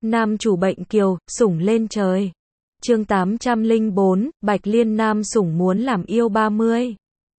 Nam chủ bệnh kiều, sủng lên trời. Chương 804, Bạch Liên nam sủng muốn làm yêu 30.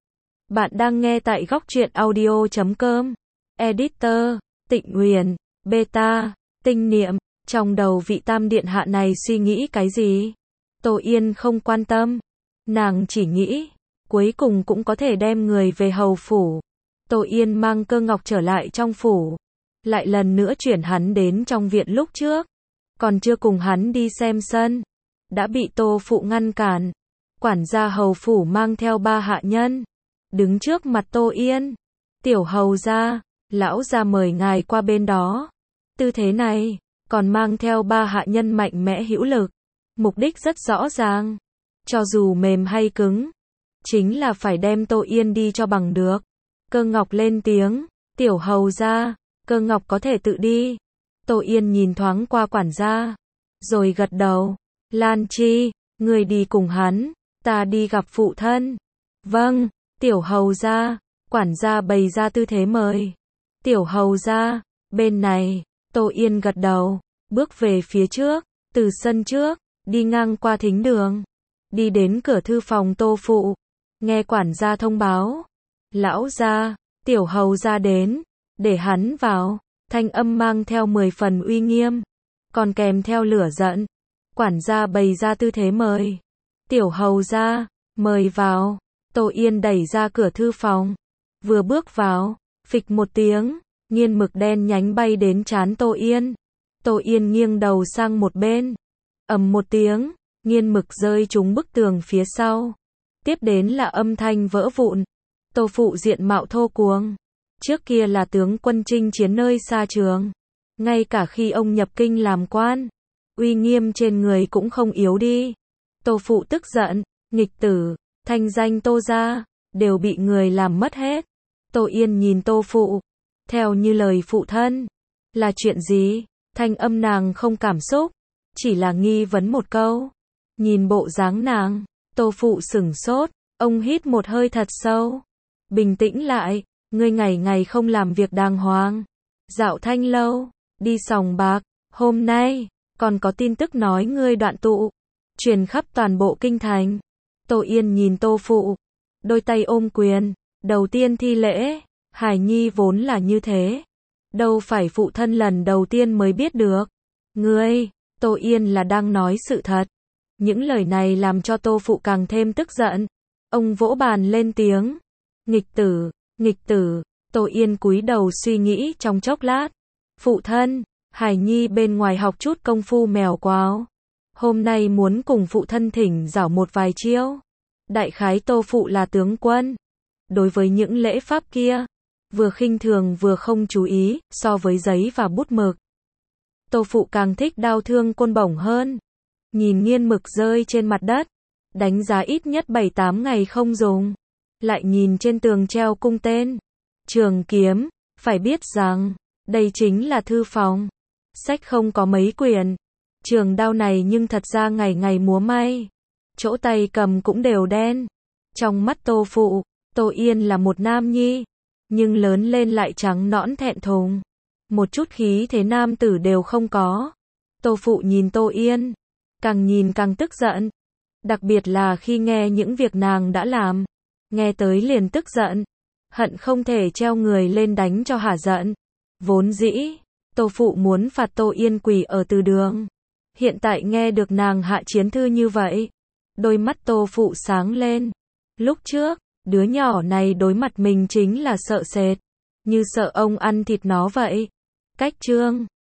Bạn đang nghe tại góc truyện audio.com. Editor, Tịnh Huyền, Beta, Tinh Niệm. Trong đầu vị tam điện hạ này suy nghĩ cái gì? Tô Yên không quan tâm. Nàng chỉ nghĩ, cuối cùng cũng có thể đem người về hầu phủ. Tô Yên mang Cơ Ngọc trở lại trong phủ. Lại lần nữa chuyển hắn đến trong viện lúc trước. Còn chưa cùng hắn đi xem sân. Đã bị Tô Phụ ngăn cản. Quản gia hầu phủ mang theo 3 hạ nhân. Đứng trước mặt Tô Yên. Tiểu hầu gia, lão gia mời ngài qua bên đó. Tư thế này, còn mang theo 3 hạ nhân mạnh mẽ hữu lực. Mục đích rất rõ ràng. Cho dù mềm hay cứng, chính là phải đem Tô Yên đi cho bằng được. Cơ Ngọc lên tiếng, tiểu hầu gia, Cơ Ngọc có thể tự đi. Tô Yên nhìn thoáng qua quản gia, rồi gật đầu. Lan Chi, người đi cùng hắn, ta đi gặp phụ thân. Vâng, tiểu hầu gia. Quản gia bày ra tư thế mời. Tiểu hầu gia, bên này. Tô Yên gật đầu, bước về phía trước, từ sân trước, đi ngang qua thính đường, đi đến cửa thư phòng Tô Phụ. Nghe quản gia thông báo, lão gia, tiểu hầu gia đến, để hắn vào. Thanh âm mang theo 10 phần uy nghiêm, còn kèm theo lửa giận. Quản gia bày ra tư thế mời. Tiểu hầu gia, mời vào. Tô Yên đẩy ra cửa thư phòng, vừa bước vào, phịch một tiếng, nghiên mực đen nhánh bay đến trán Tô Yên. Tô Yên nghiêng đầu sang một bên, ầm một tiếng, nghiên mực rơi trúng bức tường phía sau. Tiếp đến là âm thanh vỡ vụn. Tô Phụ diện mạo thô cuồng, trước kia là tướng quân chinh chiến nơi xa trường, ngay cả khi ông nhập kinh làm quan, uy nghiêm trên người cũng không yếu đi. Tô Phụ tức giận, nghịch tử, thanh danh Tô gia đều bị người làm mất hết. Tô Yên nhìn Tô Phụ, theo như lời phụ thân, là chuyện gì? Thanh âm nàng không cảm xúc, chỉ là nghi vấn một câu. Nhìn bộ dáng nàng, Tô Phụ sửng sốt, ông hít một hơi thật sâu, bình tĩnh lại. Ngươi ngày ngày không làm việc đàng hoàng, dạo thanh lâu, đi sòng bạc, hôm nay còn có tin tức nói ngươi đoạn tụ, truyền khắp toàn bộ kinh thành. Tô Yên nhìn Tô Phụ, đôi tay ôm quyền, đầu tiên thi lễ. Hải nhi vốn là như thế, đâu phải phụ thân lần đầu tiên mới biết được. Ngươi, Tô Yên là đang nói sự thật. Những lời này làm cho Tô Phụ càng thêm tức giận. Ông vỗ bàn lên tiếng, nghịch tử, nghịch tử. Tô Yên cúi đầu suy nghĩ trong chốc lát. Phụ thân, Hải nhi bên ngoài học chút công phu mèo quào, hôm nay muốn cùng phụ thân thỉnh giảo một vài chiêu. Đại khái Tô Phụ là tướng quân, đối với những lễ pháp kia, vừa khinh thường vừa không chú ý. So với giấy và bút mực, Tô Phụ càng thích đao thương côn bổng hơn. Nhìn nghiên mực rơi trên mặt đất, đánh giá ít nhất 7-8 ngày không dùng. Lại nhìn trên tường treo cung tên, trường kiếm, phải biết rằng đây chính là thư phòng, sách không có mấy quyển. Trường đao này nhưng thật ra ngày ngày múa may, chỗ tay cầm cũng đều đen. Trong mắt Tô Phụ, Tô Yên là một nam nhi, nhưng lớn lên lại trắng nõn thẹn thùng, một chút khí thế nam tử đều không có. Tô Phụ nhìn Tô Yên, càng nhìn càng tức giận, đặc biệt là khi nghe những việc nàng đã làm, nghe tới liền tức giận, hận không thể treo người lên đánh cho hả giận. Vốn dĩ, Tô Phụ muốn phạt Tô Yên quỳ ở từ đường, hiện tại nghe được nàng hạ chiến thư như vậy, đôi mắt Tô Phụ sáng lên. Lúc trước, đứa nhỏ này đối mặt mình chính là sợ sệt, như sợ ông ăn thịt nó vậy. Cách chương